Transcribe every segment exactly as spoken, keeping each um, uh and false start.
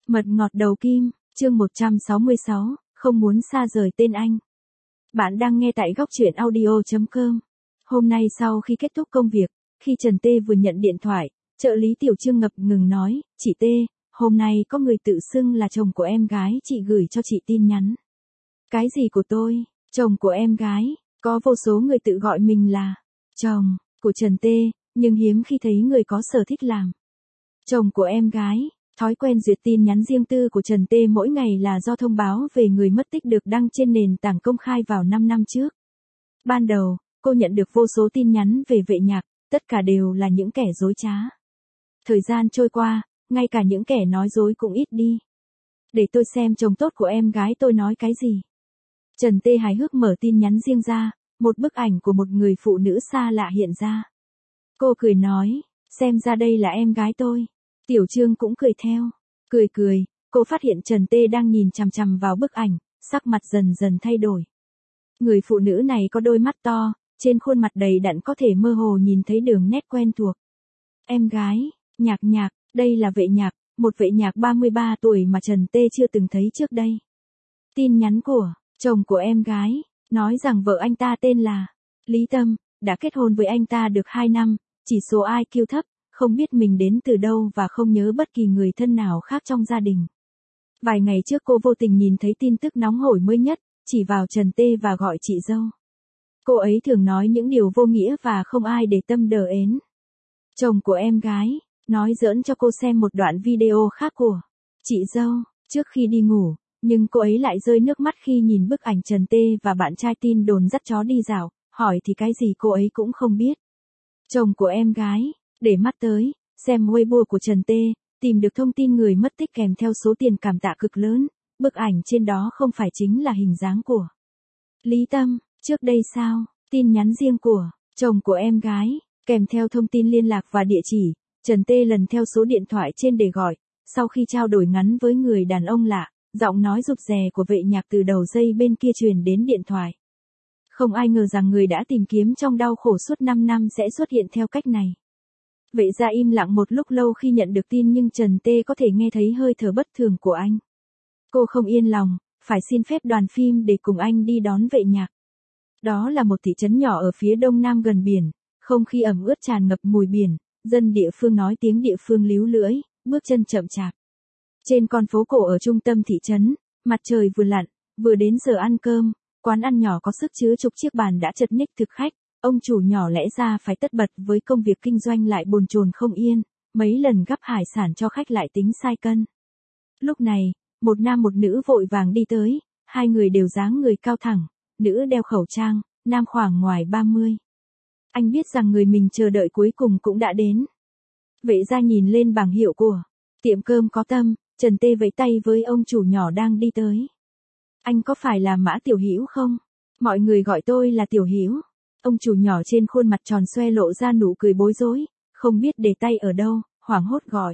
Mật ngọt đầu kim, chương một trăm sáu mươi sáu, không muốn xa rời tên anh. Bạn đang nghe tại góc truyện audio chấm com. Hôm nay sau khi kết thúc công việc, khi Trần Tê vừa nhận điện thoại, trợ lý Tiểu Trương ngập ngừng nói, chị Tê, hôm nay có người tự xưng là chồng của em gái chị gửi cho chị tin nhắn. Cái gì của tôi, chồng của em gái, có vô số người tự gọi mình là chồng của Trần Tê, nhưng hiếm khi thấy người có sở thích làm chồng của em gái. Thói quen duyệt tin nhắn riêng tư của Trần Tê mỗi ngày là do thông báo về người mất tích được đăng trên nền tảng công khai vào năm năm trước. Ban đầu, cô nhận được vô số tin nhắn về Vệ Nhạc, tất cả đều là những kẻ dối trá. Thời gian trôi qua, ngay cả những kẻ nói dối cũng ít đi. Để tôi xem chồng tốt của em gái tôi nói cái gì. Trần Tê hài hước mở tin nhắn riêng ra, một bức ảnh của một người phụ nữ xa lạ hiện ra. Cô cười nói, xem ra đây là em gái tôi. Tiểu Trương cũng cười theo. Cười cười, cô phát hiện Trần Tê đang nhìn chằm chằm vào bức ảnh, sắc mặt dần dần thay đổi. Người phụ nữ này có đôi mắt to, trên khuôn mặt đầy đặn có thể mơ hồ nhìn thấy đường nét quen thuộc. Em gái, Nhạc Nhạc, đây là Vệ Nhạc, một Vệ Nhạc ba mươi ba tuổi mà Trần Tê chưa từng thấy trước đây. Tin nhắn của chồng của em gái, nói rằng vợ anh ta tên là Lý Tâm, đã kết hôn với anh ta được hai năm, chỉ số i kiu thấp, không biết mình đến từ đâu và không nhớ bất kỳ người thân nào khác trong gia đình. Vài ngày trước cô vô tình nhìn thấy tin tức nóng hổi mới nhất, chỉ vào Trần Tê và gọi chị dâu. Cô ấy thường nói những điều vô nghĩa và không ai để tâm đờ ến. Chồng của em gái, nói giỡn cho cô xem một đoạn video khác của chị dâu, trước khi đi ngủ, nhưng cô ấy lại rơi nước mắt khi nhìn bức ảnh Trần Tê và bạn trai tin đồn dắt chó đi dạo, hỏi thì cái gì cô ấy cũng không biết. Chồng của em gái, để mắt tới, xem Weibo của Trần Tê, tìm được thông tin người mất tích kèm theo số tiền cảm tạ cực lớn, bức ảnh trên đó không phải chính là hình dáng của Lý Tâm, trước đây sao, tin nhắn riêng của chồng của em gái, kèm theo thông tin liên lạc và địa chỉ, Trần Tê lần theo số điện thoại trên để gọi, sau khi trao đổi ngắn với người đàn ông lạ, giọng nói rụt rè của Vệ Nhạc từ đầu dây bên kia truyền đến điện thoại. Không ai ngờ rằng người đã tìm kiếm trong đau khổ suốt năm năm sẽ xuất hiện theo cách này. Vệ gia im lặng một lúc lâu khi nhận được tin nhưng Trần Tê có thể nghe thấy hơi thở bất thường của anh. Cô không yên lòng, phải xin phép đoàn phim để cùng anh đi đón Vệ Nhạc. Đó là một thị trấn nhỏ ở phía đông nam gần biển, không khí ẩm ướt tràn ngập mùi biển, dân địa phương nói tiếng địa phương líu lưỡi, bước chân chậm chạp. Trên con phố cổ ở trung tâm thị trấn, mặt trời vừa lặn, vừa đến giờ ăn cơm, quán ăn nhỏ có sức chứa chục chiếc bàn đã chật ních thực khách. Ông chủ nhỏ lẽ ra phải tất bật với công việc kinh doanh lại bồn chồn không yên, mấy lần gắp hải sản cho khách lại tính sai cân. Lúc này, một nam một nữ vội vàng đi tới, hai người đều dáng người cao thẳng, nữ đeo khẩu trang, nam khoảng ngoài ba mươi. Anh biết rằng người mình chờ đợi cuối cùng cũng đã đến. Vệ gia nhìn lên bảng hiệu của tiệm cơm có tâm, Trần Tê vẫy tay với ông chủ nhỏ đang đi tới. Anh có phải là Mã Tiểu Hữu không? Mọi người gọi tôi là Tiểu Hữu. Ông chủ nhỏ trên khuôn mặt tròn xoe lộ ra nụ cười bối rối, không biết để tay ở đâu, hoảng hốt gọi.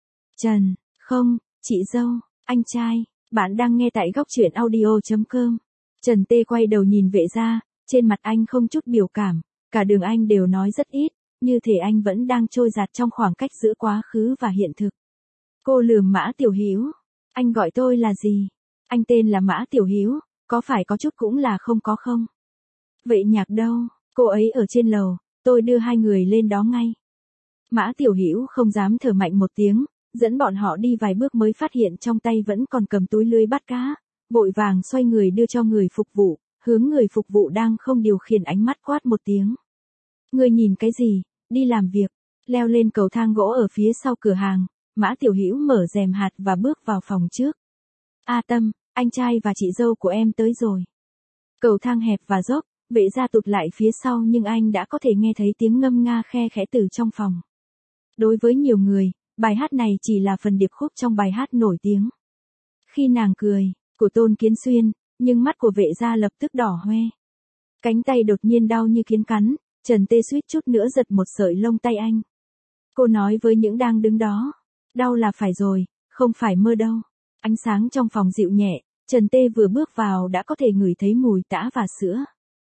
Trần, không, chị dâu, anh trai, bạn đang nghe tại góc truyện audio chấm com. Trần Tê quay đầu nhìn Vệ gia, trên mặt anh không chút biểu cảm, cả đường anh đều nói rất ít, như thể anh vẫn đang trôi dạt trong khoảng cách giữa quá khứ và hiện thực. Cô lườm Mã Tiểu Hữu, anh gọi tôi là gì? Anh tên là Mã Tiểu Hữu, có phải có chút cũng là không có không? Vệ Nhạc đâu? Cô ấy ở trên lầu, tôi đưa hai người lên đó ngay. Mã Tiểu Hữu không dám thở mạnh một tiếng, dẫn bọn họ đi vài bước mới phát hiện trong tay vẫn còn cầm túi lưới bắt cá, vội vàng xoay người đưa cho người phục vụ, hướng người phục vụ đang không điều khiển ánh mắt quát một tiếng. Người nhìn cái gì, đi làm việc, leo lên cầu thang gỗ ở phía sau cửa hàng, Mã Tiểu Hữu mở rèm hạt và bước vào phòng trước. A Tâm, anh trai và chị dâu của em tới rồi. Cầu thang hẹp và dốc. Vệ gia tụt lại phía sau nhưng anh đã có thể nghe thấy tiếng ngâm nga khe khẽ từ trong phòng. Đối với nhiều người, bài hát này chỉ là phần điệp khúc trong bài hát nổi tiếng. Khi nàng cười, của Tôn Kiến Xuyên, nhưng mắt của Vệ gia lập tức đỏ hoe. Cánh tay đột nhiên đau như kiến cắn, Trần Tê suýt chút nữa giật một sợi lông tay anh. Cô nói với những đang đứng đó, đau là phải rồi, không phải mơ đâu. Ánh sáng trong phòng dịu nhẹ, Trần Tê vừa bước vào đã có thể ngửi thấy mùi tã và sữa.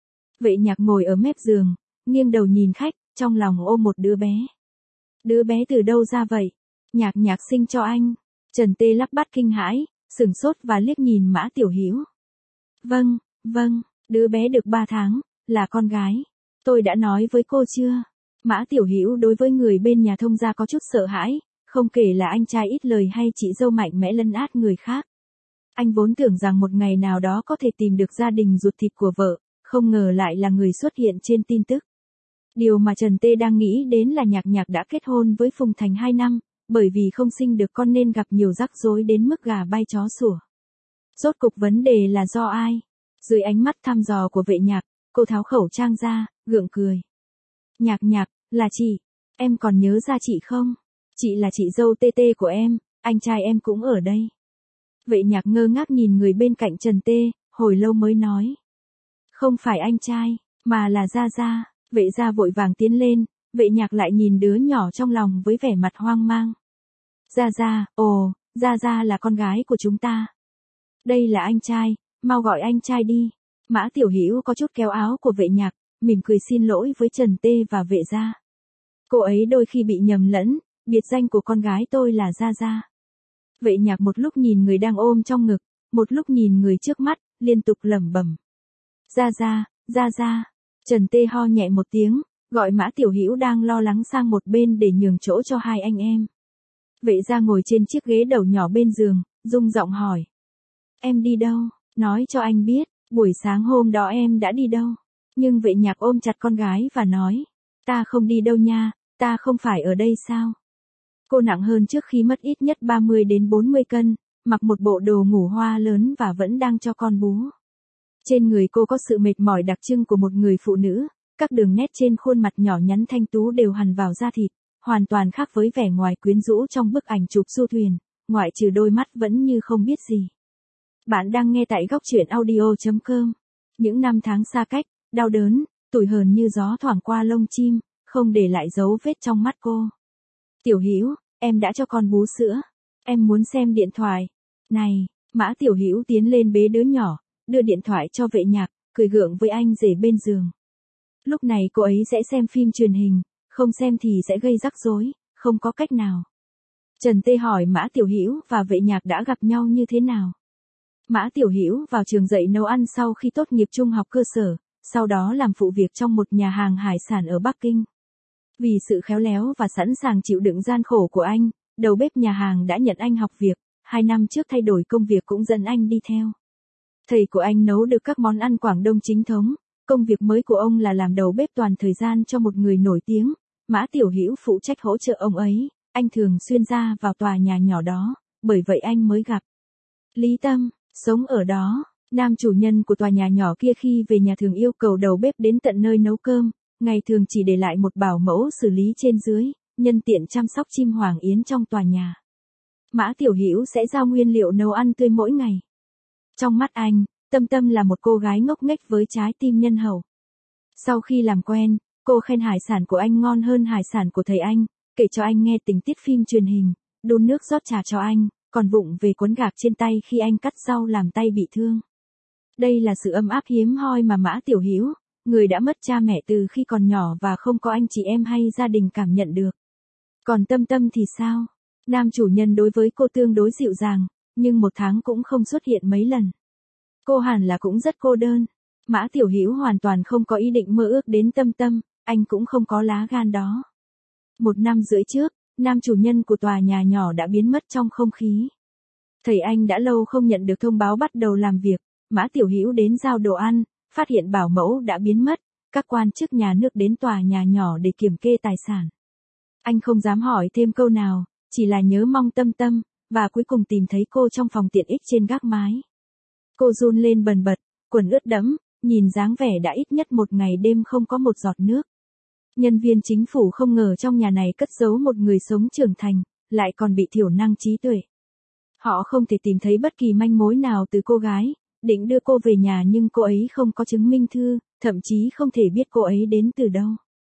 Vệ Nhạc ngồi ở mép giường, nghiêng đầu nhìn khách, trong lòng ôm một đứa bé. Đứa bé từ đâu ra vậy? Nhạc Nhạc sinh cho anh. Trần Tê lắp bắp kinh hãi, sửng sốt và liếc nhìn Mã Tiểu Hữu. Vâng, vâng, đứa bé được ba tháng, là con gái. Tôi đã nói với cô chưa? Mã Tiểu Hữu đối với người bên nhà thông gia có chút sợ hãi, không kể là anh trai ít lời hay chị dâu mạnh mẽ lấn át người khác. Anh vốn tưởng rằng một ngày nào đó có thể tìm được gia đình ruột thịt của vợ, không ngờ lại là người xuất hiện trên tin tức. Điều mà Trần Tê đang nghĩ đến là Nhạc Nhạc đã kết hôn với Phùng Thành hai năm, bởi vì không sinh được con nên gặp nhiều rắc rối đến mức gà bay chó sủa. Rốt cục vấn đề là do ai? Dưới ánh mắt thăm dò của Vệ Nhạc, cô tháo khẩu trang ra, gượng cười. Nhạc Nhạc, là chị, em còn nhớ ra chị không? Chị là chị dâu tê tê của em, anh trai em cũng ở đây. Vệ Nhạc ngơ ngác nhìn người bên cạnh Trần Tê, hồi lâu mới nói. Không phải anh trai, mà là Gia Gia. Vệ Gia vội vàng tiến lên, Vệ Nhạc lại nhìn đứa nhỏ trong lòng với vẻ mặt hoang mang. Gia Gia, ồ, Gia Gia là con gái của chúng ta. Đây là anh trai, mau gọi anh trai đi. Mã Tiểu Hữu có chút kéo áo của Vệ Nhạc, mỉm cười xin lỗi với Trần Tê và Vệ Gia. Cô ấy đôi khi bị nhầm lẫn, biệt danh của con gái tôi là Gia Gia. Vệ Nhạc một lúc nhìn người đang ôm trong ngực, một lúc nhìn người trước mắt, liên tục lẩm bẩm. Gia Gia, Gia Gia. Trần Tê ho nhẹ một tiếng, gọi Mã Tiểu Hữu đang lo lắng sang một bên để nhường chỗ cho hai anh em. Vệ Gia ngồi trên chiếc ghế đầu nhỏ bên giường, rung giọng hỏi. Em đi đâu? Nói cho anh biết, buổi sáng hôm đó em đã đi đâu? Nhưng Vệ Nhạc ôm chặt con gái và nói. Ta không đi đâu nha, ta không phải ở đây sao? Cô nặng hơn trước khi mất ít nhất ba mươi đến bốn mươi cân, mặc một bộ đồ ngủ hoa lớn và vẫn đang cho con bú. Trên người cô có sự mệt mỏi đặc trưng của một người phụ nữ, các đường nét trên khuôn mặt nhỏ nhắn thanh tú đều hằn vào da thịt, hoàn toàn khác với vẻ ngoài quyến rũ trong bức ảnh chụp du thuyền, ngoại trừ đôi mắt vẫn như không biết gì. Bạn đang nghe tại góc truyện audio chấm com. Những năm tháng xa cách, đau đớn, tủi hờn như gió thoảng qua lông chim, không để lại dấu vết trong mắt cô. Tiểu Hữu, em đã cho con bú sữa. Em muốn xem điện thoại. Này, Mã Tiểu Hữu tiến lên bế đứa nhỏ, đưa điện thoại cho Vệ Nhạc, cười gượng với anh rể bên giường. Lúc này cô ấy sẽ xem phim truyền hình, không xem thì sẽ gây rắc rối, không có cách nào. Trần Tê hỏi Mã Tiểu Hữu và Vệ Nhạc đã gặp nhau như thế nào. Mã Tiểu Hữu vào trường dạy nấu ăn sau khi tốt nghiệp trung học cơ sở, sau đó làm phụ việc trong một nhà hàng hải sản ở Bắc Kinh. Vì sự khéo léo và sẵn sàng chịu đựng gian khổ của anh, đầu bếp nhà hàng đã nhận anh học việc, hai năm trước thay đổi công việc cũng dẫn anh đi theo. Thầy của anh nấu được các món ăn Quảng Đông chính thống, công việc mới của ông là làm đầu bếp toàn thời gian cho một người nổi tiếng, Mã Tiểu Hữu phụ trách hỗ trợ ông ấy, anh thường xuyên ra vào tòa nhà nhỏ đó, bởi vậy anh mới gặp. Lý Tâm, sống ở đó, nam chủ nhân của tòa nhà nhỏ kia khi về nhà thường yêu cầu đầu bếp đến tận nơi nấu cơm, ngày thường chỉ để lại một bảo mẫu xử lý trên dưới, nhân tiện chăm sóc chim hoàng yến trong tòa nhà. Mã Tiểu Hữu sẽ giao nguyên liệu nấu ăn tươi mỗi ngày. Trong mắt anh, Tâm Tâm là một cô gái ngốc nghếch với trái tim nhân hậu. Sau khi làm quen, cô khen hải sản của anh ngon hơn hải sản của thầy anh, kể cho anh nghe tình tiết phim truyền hình, đun nước rót trà cho anh, còn vụng về cuốn gạc trên tay khi anh cắt rau làm tay bị thương. Đây là sự ấm áp hiếm hoi mà Mã Tiểu Hữu, người đã mất cha mẹ từ khi còn nhỏ và không có anh chị em hay gia đình cảm nhận được. Còn Tâm Tâm thì sao? Nam chủ nhân đối với cô tương đối dịu dàng, nhưng một tháng cũng không xuất hiện mấy lần. Cô hẳn là cũng rất cô đơn. Mã Tiểu Hữu hoàn toàn không có ý định mơ ước đến Tâm Tâm, anh cũng không có lá gan đó. Một năm rưỡi trước, nam chủ nhân của tòa nhà nhỏ đã biến mất trong không khí. Thầy anh đã lâu không nhận được thông báo bắt đầu làm việc, Mã Tiểu Hữu đến giao đồ ăn, phát hiện bảo mẫu đã biến mất, các quan chức nhà nước đến tòa nhà nhỏ để kiểm kê tài sản. Anh không dám hỏi thêm câu nào, chỉ là nhớ mong Tâm Tâm, và cuối cùng tìm thấy cô trong phòng tiện ích trên gác mái. Cô run lên bần bật, quần ướt đẫm, nhìn dáng vẻ đã ít nhất một ngày đêm không có một giọt nước. Nhân viên chính phủ không ngờ trong nhà này cất giấu một người sống trưởng thành, lại còn bị thiểu năng trí tuệ. Họ không thể tìm thấy bất kỳ manh mối nào từ cô gái, định đưa cô về nhà nhưng cô ấy không có chứng minh thư, thậm chí không thể biết cô ấy đến từ đâu.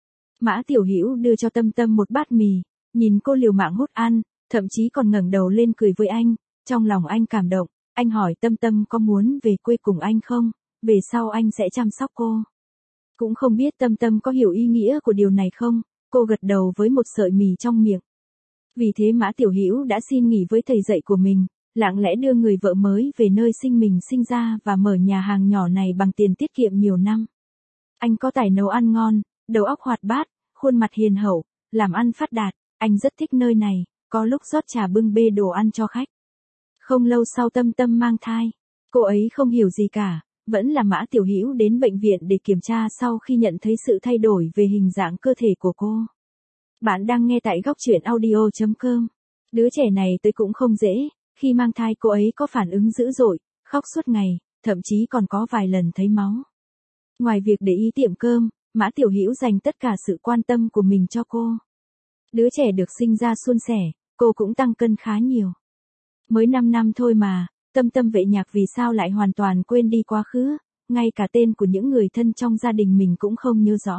Mã Tiểu Hữu đưa cho Tâm Tâm một bát mì, nhìn cô liều mạng hút ăn, thậm chí còn ngẩng đầu lên cười với anh, trong lòng anh cảm động, anh hỏi Tâm Tâm có muốn về quê cùng anh không, về sau anh sẽ chăm sóc cô. Cũng không biết Tâm Tâm có hiểu ý nghĩa của điều này không, cô gật đầu với một sợi mì trong miệng. Vì thế Mã Tiểu Hữu đã xin nghỉ với thầy dạy của mình, lặng lẽ đưa người vợ mới về nơi sinh mình sinh ra và mở nhà hàng nhỏ này bằng tiền tiết kiệm nhiều năm. Anh có tài nấu ăn ngon, đầu óc hoạt bát, khuôn mặt hiền hậu, làm ăn phát đạt, anh rất thích nơi này, có lúc rót trà bưng bê đồ ăn cho khách. Không lâu sau Tâm Tâm mang thai, cô ấy không hiểu gì cả, vẫn là Mã Tiểu Hữu đến bệnh viện để kiểm tra sau khi nhận thấy sự thay đổi về hình dạng cơ thể của cô. Bạn đang nghe tại góc truyện audio chấm com. Đứa trẻ này tới cũng không dễ, khi mang thai cô ấy có phản ứng dữ dội, khóc suốt ngày, thậm chí còn có vài lần thấy máu. Ngoài việc để ý tiệm cơm, Mã Tiểu Hữu dành tất cả sự quan tâm của mình cho cô. Đứa trẻ được sinh ra suôn sẻ, cô cũng tăng cân khá nhiều. Mới năm năm thôi mà, Tâm Tâm Vệ Nhạc vì sao lại hoàn toàn quên đi quá khứ, ngay cả tên của những người thân trong gia đình mình cũng không nhớ rõ.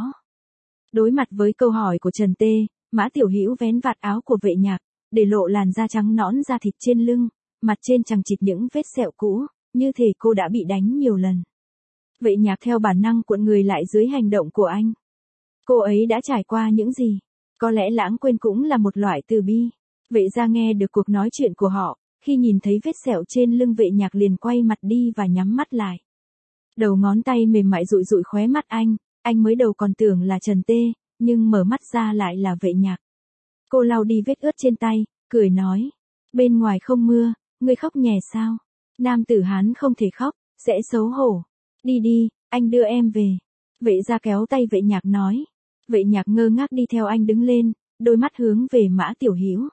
Đối mặt với câu hỏi của Trần Tê, Mã Tiểu Hữu vén vạt áo của Vệ Nhạc, để lộ làn da trắng nõn da thịt trên lưng, mặt trên chằng chịt những vết sẹo cũ, như thể cô đã bị đánh nhiều lần. Vệ Nhạc theo bản năng cuộn người lại dưới hành động của anh. Cô ấy đã trải qua những gì? Có lẽ lãng quên cũng là một loại từ bi. Vệ gia nghe được cuộc nói chuyện của họ, khi nhìn thấy vết sẹo trên lưng Vệ Nhạc liền quay mặt đi và nhắm mắt lại. Đầu ngón tay mềm mại dụi dụi khóe mắt anh, anh mới đầu còn tưởng là Trần Tê, nhưng mở mắt ra lại là Vệ Nhạc. Cô lau đi vết ướt trên tay, cười nói, bên ngoài không mưa, ngươi khóc nhè sao? Nam tử Hán không thể khóc, sẽ xấu hổ. Đi đi, anh đưa em về. Vệ gia kéo tay Vệ Nhạc nói. Vệ Nhạc ngơ ngác đi theo anh đứng lên, đôi mắt hướng về Mã Tiểu Hữu.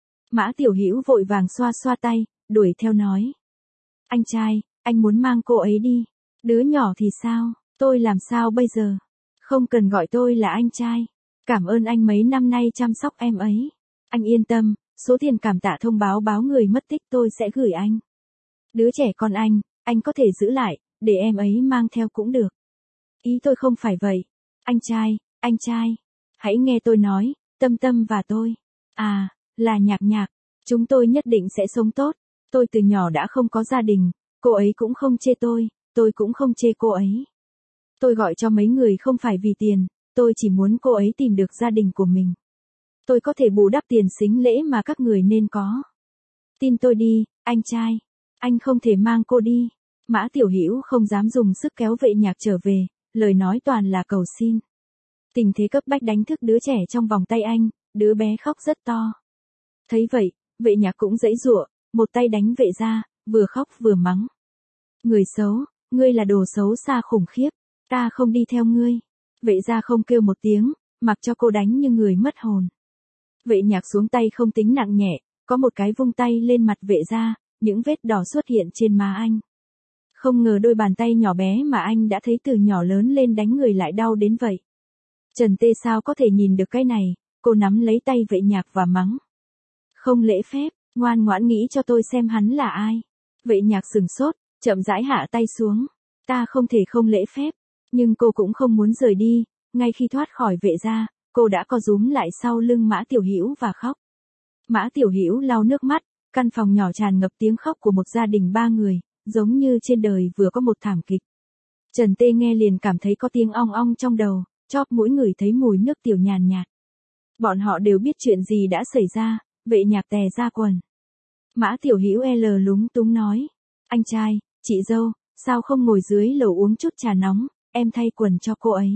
Mã Tiểu Hữu vội vàng xoa xoa tay, đuổi theo nói. Anh trai, anh muốn mang cô ấy đi. Đứa nhỏ thì sao, tôi làm sao bây giờ? Không cần gọi tôi là anh trai. Cảm ơn anh mấy năm nay chăm sóc em ấy. Anh yên tâm, số tiền cảm tạ thông báo báo người mất tích tôi sẽ gửi anh. Đứa trẻ con anh, anh có thể giữ lại, để em ấy mang theo cũng được. Ý tôi không phải vậy. Anh trai, anh trai, hãy nghe tôi nói, Tâm Tâm và tôi. À, là Nhạc Nhạc, chúng tôi nhất định sẽ sống tốt. Tôi từ nhỏ đã không có gia đình, cô ấy cũng không chê tôi, tôi cũng không chê cô ấy. Tôi gọi cho mấy người không phải vì tiền, tôi chỉ muốn cô ấy tìm được gia đình của mình. Tôi có thể bù đắp tiền sính lễ mà các người nên có. Tin tôi đi, anh trai, anh không thể mang cô đi. Mã Tiểu Hữu không dám dùng sức kéo Vệ Nhạc trở về, lời nói toàn là cầu xin. Tình thế cấp bách đánh thức đứa trẻ trong vòng tay anh, đứa bé khóc rất to. Thấy vậy, Vệ Nhạc cũng giãy giụa, một tay đánh Vệ gia, vừa khóc vừa mắng. Người xấu, ngươi là đồ xấu xa khủng khiếp, ta không đi theo ngươi. Vệ gia không kêu một tiếng, mặc cho cô đánh như người mất hồn. Vệ Nhạc xuống tay không tính nặng nhẹ, có một cái vung tay lên mặt Vệ gia, những vết đỏ xuất hiện trên má anh. Không ngờ đôi bàn tay nhỏ bé mà anh đã thấy từ nhỏ lớn lên đánh người lại đau đến vậy. Trần Tê sao có thể nhìn được cái này, cô nắm lấy tay Vệ Nhạc và mắng. Không lễ phép, ngoan ngoãn nghĩ cho tôi xem hắn là ai. Vệ Nhạc sừng sốt, chậm rãi hạ tay xuống. Ta không thể không lễ phép, nhưng cô cũng không muốn rời đi, ngay khi thoát khỏi Vệ gia, cô đã co rúm lại sau lưng Mã Tiểu Hữu và khóc. Mã Tiểu Hữu lau nước mắt, căn phòng nhỏ tràn ngập tiếng khóc của một gia đình ba người, giống như trên đời vừa có một thảm kịch. Trần Tê nghe liền cảm thấy có tiếng ong ong trong đầu, chóp mũi ngửi thấy mùi nước tiểu nhàn nhạt. Bọn họ đều biết chuyện gì đã xảy ra, Vệ Nhạc tè ra quần. Mã Tiểu Hữu L lúng túng nói, anh trai, chị dâu, sao không ngồi dưới lầu uống chút trà nóng, em thay quần cho cô ấy.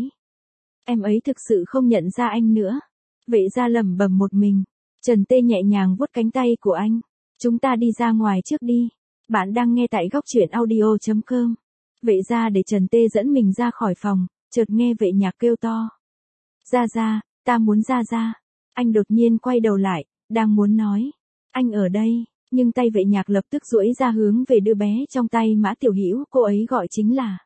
Em ấy thực sự không nhận ra anh nữa. Vệ gia lẩm bẩm một mình. Trần Tê nhẹ nhàng vuốt cánh tay của anh. Chúng ta đi ra ngoài trước đi. Bạn đang nghe tại góc truyện audio chấm com. Vệ gia để Trần Tê dẫn mình ra khỏi phòng, chợt nghe Vệ Nhạc kêu to. Ra ra, ta muốn ra ra. Anh đột nhiên quay đầu lại, đang muốn nói. Anh ở đây, nhưng tay Vệ Nhạc lập tức duỗi ra hướng về đứa bé trong tay Mã Tiểu Hữu, cô ấy gọi chính là.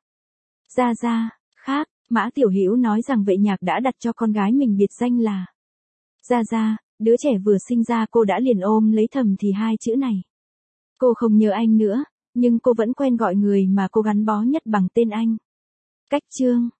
Ra ra, khác, Mã Tiểu Hữu nói rằng Vệ Nhạc đã đặt cho con gái mình biệt danh là. Ra ra, đứa trẻ vừa sinh ra cô đã liền ôm lấy thầm thì hai chữ này. Cô không nhớ anh nữa, nhưng cô vẫn quen gọi người mà cô gắn bó nhất bằng tên anh. Cách chương.